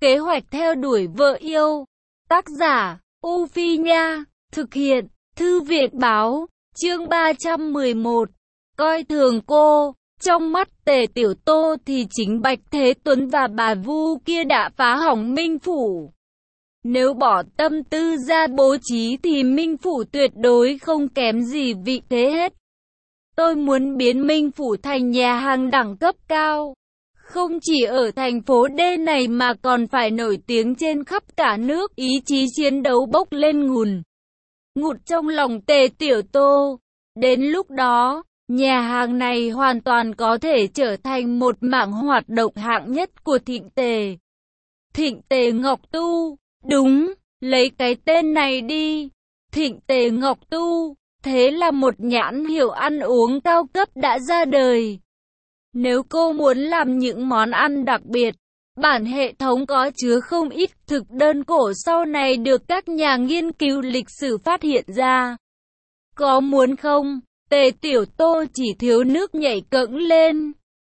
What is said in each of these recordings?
Kế hoạch theo đuổi vợ yêu. Tác giả, U Phi Nha. Thực hiện, Thư viện Báo. Chương 311. Coi thường cô. Trong mắt Tề Tiểu Tô thì chính Bạch Thế Tuấn và bà Vu kia đã phá hỏng Minh Phủ. Nếu bỏ tâm tư ra bố trí thì Minh Phủ tuyệt đối không kém gì vị thế hết. Tôi muốn biến Minh Phủ thành nhà hàng đẳng cấp cao. Không chỉ ở thành phố D này mà còn phải nổi tiếng trên khắp cả nước. Ý chí chiến đấu bốc lên ngùn ngụt trong lòng Tề Tiểu Tô. Đến lúc đó, nhà hàng này hoàn toàn có thể trở thành một mảng hoạt động hạng nhất của Thịnh Tề. Thịnh Tề Ngọc Tu. Đúng, lấy cái tên này đi. Thịnh Tề Ngọc Tu. Thế là một nhãn hiệu ăn uống cao cấp đã ra đời. Nếu cô muốn làm những món ăn đặc biệt, bản hệ thống có chứa không ít thực đơn cổ sau này được các nhà nghiên cứu lịch sử phát hiện ra. Có muốn không? Tề Tiểu Tô chỉ thiếu nước nhảy cẫng lên.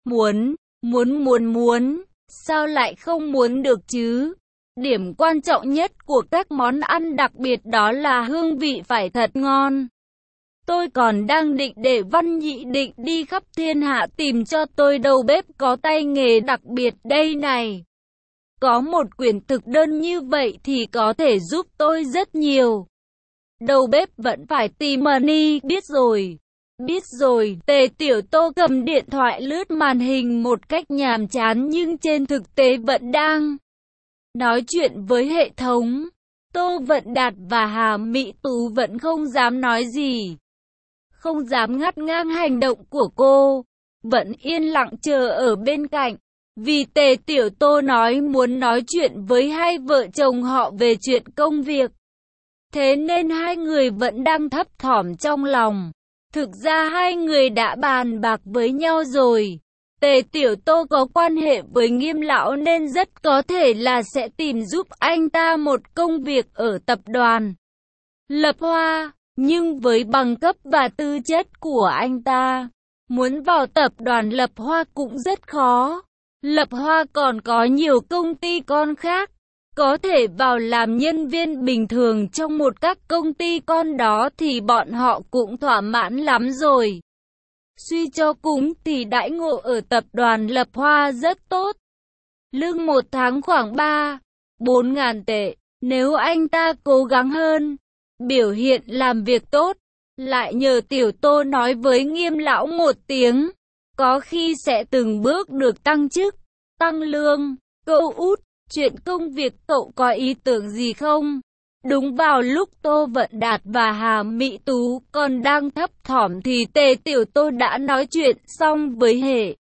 Muốn. Sao lại không muốn được chứ? Điểm quan trọng nhất của các món ăn đặc biệt đó là hương vị phải thật ngon. Tôi còn đang định để Văn Nhị Định đi khắp thiên hạ tìm cho tôi đầu bếp có tay nghề đặc biệt đây này. Có một quyển thực đơn như vậy thì có thể giúp tôi rất nhiều. Đầu bếp vẫn phải tìm money, biết rồi. Tề Tiểu Tô cầm điện thoại lướt màn hình một cách nhàm chán nhưng trên thực tế vẫn đang nói chuyện với hệ thống. Tô Vận Đạt và Hà Mỹ Tú vẫn không dám nói gì, không dám ngắt ngang hành động của cô, vẫn yên lặng chờ ở bên cạnh. Vì Tề Tiểu Tô nói muốn nói chuyện với hai vợ chồng họ về chuyện công việc, thế nên hai người vẫn đang thấp thỏm trong lòng. Thực ra hai người đã bàn bạc với nhau rồi. Tề Tiểu Tô có quan hệ với Nghiêm lão nên rất có thể là sẽ tìm giúp anh ta một công việc ở tập đoàn Lập Hoa. Nhưng với bằng cấp và tư chất của anh ta, muốn vào tập đoàn Lập Hoa cũng rất khó. Lập Hoa còn có nhiều công ty con khác, có thể vào làm nhân viên bình thường trong một các công ty con đó thì bọn họ cũng thỏa mãn lắm rồi. Suy cho cùng thì đãi ngộ ở tập đoàn Lập Hoa rất tốt. Lương một tháng khoảng 3-4 ngàn tệ, nếu anh ta cố gắng hơn, biểu hiện làm việc tốt, lại nhờ Tiểu Tô nói với Nghiêm lão một tiếng, có khi sẽ từng bước được tăng chức, tăng lương. Cậu út, chuyện công việc cậu có ý tưởng gì không? Đúng vào lúc Tô Vận Đạt và Hà Mỹ Tú còn đang thấp thỏm thì Tề Tiểu Tô đã nói chuyện xong với hệ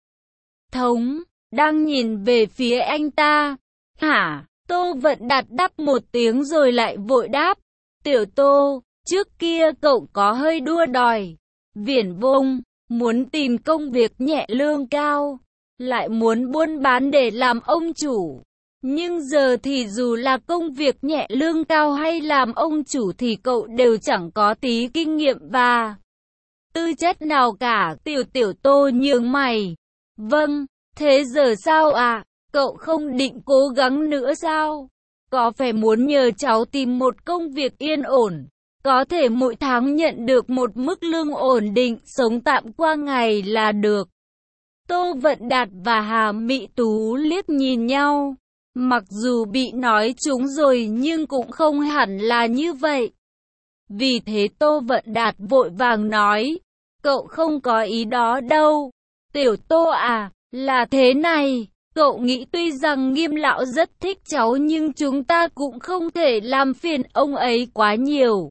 thống, đang nhìn về phía anh ta. Hả? Tô Vận Đạt đáp một tiếng rồi lại vội đáp. Tiểu Tô, trước kia cậu có hơi đua đòi, viển vông, muốn tìm công việc nhẹ lương cao, lại muốn buôn bán để làm ông chủ. Nhưng giờ thì dù là công việc nhẹ lương cao hay làm ông chủ thì cậu đều chẳng có tí kinh nghiệm và tư chất nào cả. Tiểu Tô nhướng mày. Vâng, thế giờ sao ạ? Cậu không định cố gắng nữa sao? Có phải muốn nhờ cháu tìm một công việc yên ổn, có thể mỗi tháng nhận được một mức lương ổn định, sống tạm qua ngày là được. Tô Vận Đạt và Hà Mỹ Tú liếc nhìn nhau. Mặc dù bị nói trúng rồi nhưng cũng không hẳn là như vậy. Vì thế Tô Vận Đạt vội vàng nói, cậu không có ý đó đâu. Tiểu Tô à, là thế này. Cậu nghĩ tuy rằng Nghiêm lão rất thích cháu nhưng chúng ta cũng không thể làm phiền ông ấy quá nhiều.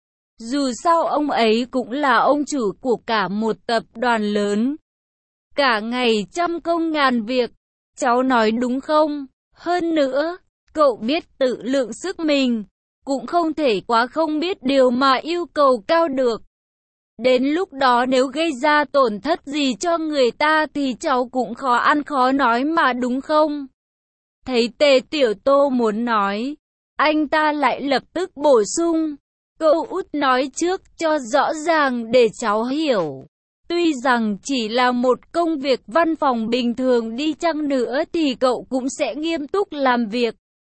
Dù sao ông ấy cũng là ông chủ của cả một tập đoàn lớn. Cả ngày trăm công ngàn việc. Cháu nói đúng không? Hơn nữa, cậu biết tự lượng sức mình, cũng không thể quá không biết điều mà yêu cầu cao được. Đến lúc đó nếu gây ra tổn thất gì cho người ta thì cháu cũng khó ăn khó nói mà đúng không? Thấy Tề Tiểu Tô muốn nói, anh ta lại lập tức bổ sung. Cậu út nói trước cho rõ ràng để cháu hiểu. Tuy rằng chỉ là một công việc văn phòng bình thường đi chăng nữa thì cậu cũng sẽ nghiêm túc làm việc.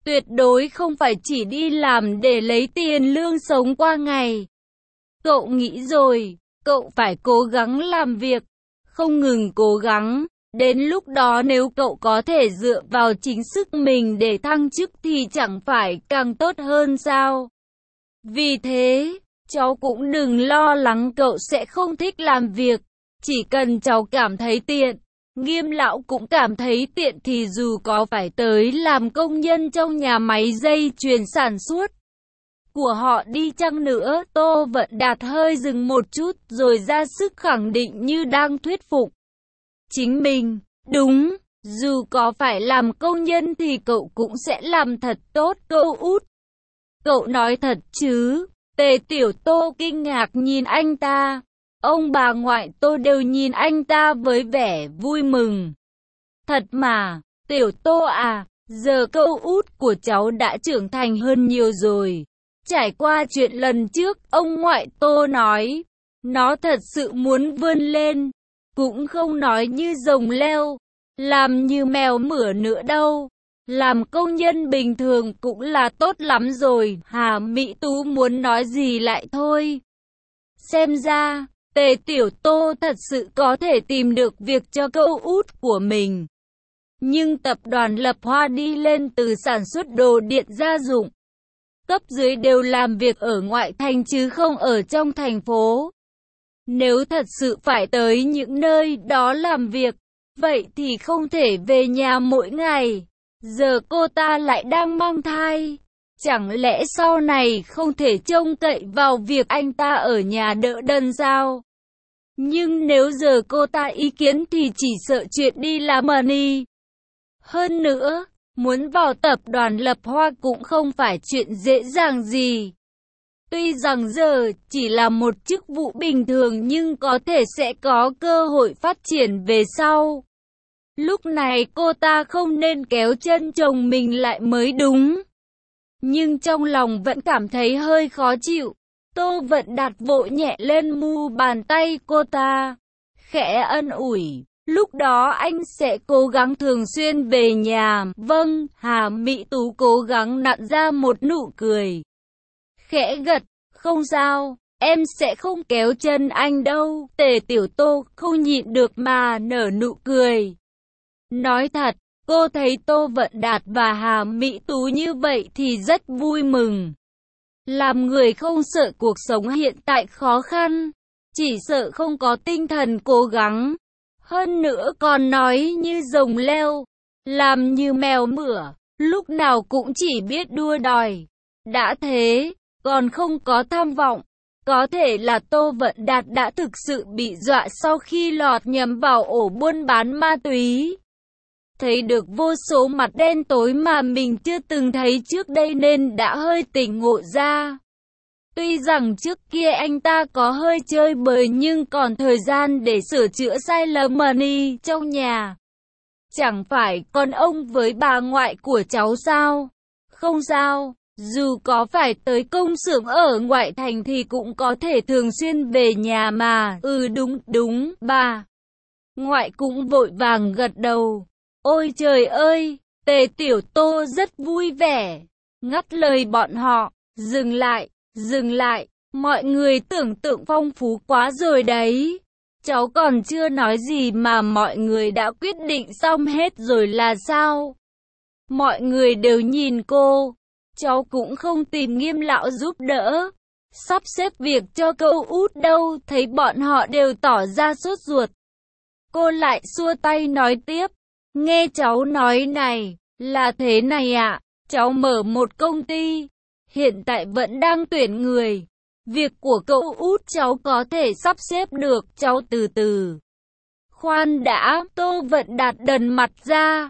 Tuyệt đối không phải chỉ đi làm để lấy tiền lương sống qua ngày. Cậu nghĩ rồi, cậu phải cố gắng làm việc, không ngừng cố gắng. Đến lúc đó nếu cậu có thể dựa vào chính sức mình để thăng chức thì chẳng phải càng tốt hơn sao? Vì thế, cháu cũng đừng lo lắng cậu sẽ không thích làm việc. Chỉ cần cháu cảm thấy tiện, Nghiêm lão cũng cảm thấy tiện thì dù có phải tới làm công nhân trong nhà máy dây chuyền sản xuất của họ đi chăng nữa, Tô Vận Đạt hơi dừng một chút rồi ra sức khẳng định như đang thuyết phục chính mình. Đúng, dù có phải làm công nhân thì cậu cũng sẽ làm thật tốt cậu út. Cậu nói thật chứ? Tề Tiểu Tô kinh ngạc nhìn anh ta. Ông bà ngoại Tô đều nhìn anh ta với vẻ vui mừng. Thật mà, Tiểu Tô à, giờ cậu út của cháu đã trưởng thành hơn nhiều rồi. Trải qua chuyện lần trước, ông ngoại Tô nói, nó thật sự muốn vươn lên, cũng không nói như rồng leo, làm như mèo mửa nữa đâu. Làm công nhân bình thường cũng là tốt lắm rồi. Hà Mỹ Tú muốn nói gì lại thôi. Xem ra, Tề Tiểu Tô thật sự có thể tìm được việc cho cậu út của mình. Nhưng tập đoàn Lập Hoa đi lên từ sản xuất đồ điện gia dụng. Cấp dưới đều làm việc ở ngoại thành chứ không ở trong thành phố. Nếu thật sự phải tới những nơi đó làm việc, vậy thì không thể về nhà mỗi ngày. Giờ cô ta lại đang mang thai. Chẳng lẽ sau này không thể trông cậy vào việc anh ta ở nhà đỡ đần sao? Nhưng nếu giờ cô ta ý kiến thì chỉ sợ chuyện đi làm money. Hơn nữa, muốn vào tập đoàn Lập Hoa cũng không phải chuyện dễ dàng gì. Tuy rằng giờ chỉ là một chức vụ bình thường nhưng có thể sẽ có cơ hội phát triển về sau. Lúc này cô ta không nên kéo chân chồng mình lại mới đúng. Nhưng trong lòng vẫn cảm thấy hơi khó chịu. Tô Vận Đạt vội nhẹ lên mu bàn tay cô ta, khẽ ân ủi. Lúc đó anh sẽ cố gắng thường xuyên về nhà. Vâng, Hà Mỹ Tú cố gắng nặn ra một nụ cười. Khẽ gật, không sao, em sẽ không kéo chân anh đâu. Tề Tiểu Tô không nhịn được mà nở nụ cười. Nói thật, cô thấy Tô Vận Đạt và Hà Mỹ Tú như vậy thì rất vui mừng. Làm người không sợ cuộc sống hiện tại khó khăn, chỉ sợ không có tinh thần cố gắng. Hơn nữa còn nói như rồng leo, làm như mèo mửa, lúc nào cũng chỉ biết đua đòi. Đã thế, còn không có tham vọng. Có thể là Tô Vận Đạt đã thực sự bị dọa sau khi lọt nhầm vào ổ buôn bán ma túy. Thấy được vô số mặt đen tối mà mình chưa từng thấy trước đây nên đã hơi tỉnh ngộ ra. Tuy rằng trước kia anh ta có hơi chơi bời nhưng còn thời gian để sửa chữa sai lầm money trong nhà. Chẳng phải con ông với bà ngoại của cháu sao? Không sao, dù có phải tới công xưởng ở ngoại thành thì cũng có thể thường xuyên về nhà mà. Đúng, bà ngoại cũng vội vàng gật đầu. Ôi trời ơi, Tề Tiểu Tô rất vui vẻ. Ngắt lời bọn họ, dừng lại, mọi người tưởng tượng phong phú quá rồi đấy. Cháu còn chưa nói gì mà mọi người đã quyết định xong hết rồi là sao? Mọi người đều nhìn cô. Cháu cũng không tìm Nghiêm lão giúp đỡ, sắp xếp việc cho cậu út đâu. Thấy bọn họ đều tỏ ra sốt ruột, cô lại xua tay nói tiếp. Nghe cháu nói này, là thế này ạ, cháu mở một công ty, hiện tại vẫn đang tuyển người. Việc của cậu út cháu có thể sắp xếp được, cháu từ từ. Khoan đã, Tô Vận Đạt đần mặt ra.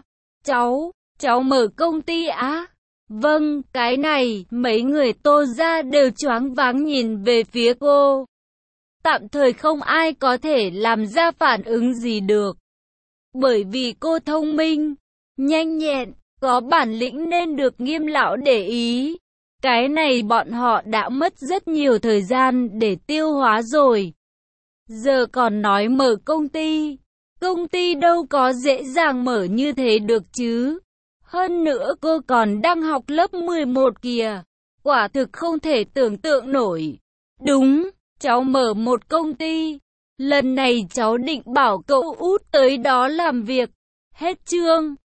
Cháu mở công ty á? Vâng, cái này, mấy người Tô gia đều choáng váng nhìn về phía cô. Tạm thời không ai có thể làm ra phản ứng gì được. Bởi vì cô thông minh, nhanh nhẹn, có bản lĩnh nên được Nghiêm lão để ý. Cái này bọn họ đã mất rất nhiều thời gian để tiêu hóa rồi. Giờ còn nói mở công ty đâu có dễ dàng mở như thế được chứ. Hơn nữa cô còn đang học lớp 11 kìa. Quả thực không thể tưởng tượng nổi. Đúng, cháu mở một công ty. Lần này cháu định bảo cậu út tới đó làm việc. Hết chương.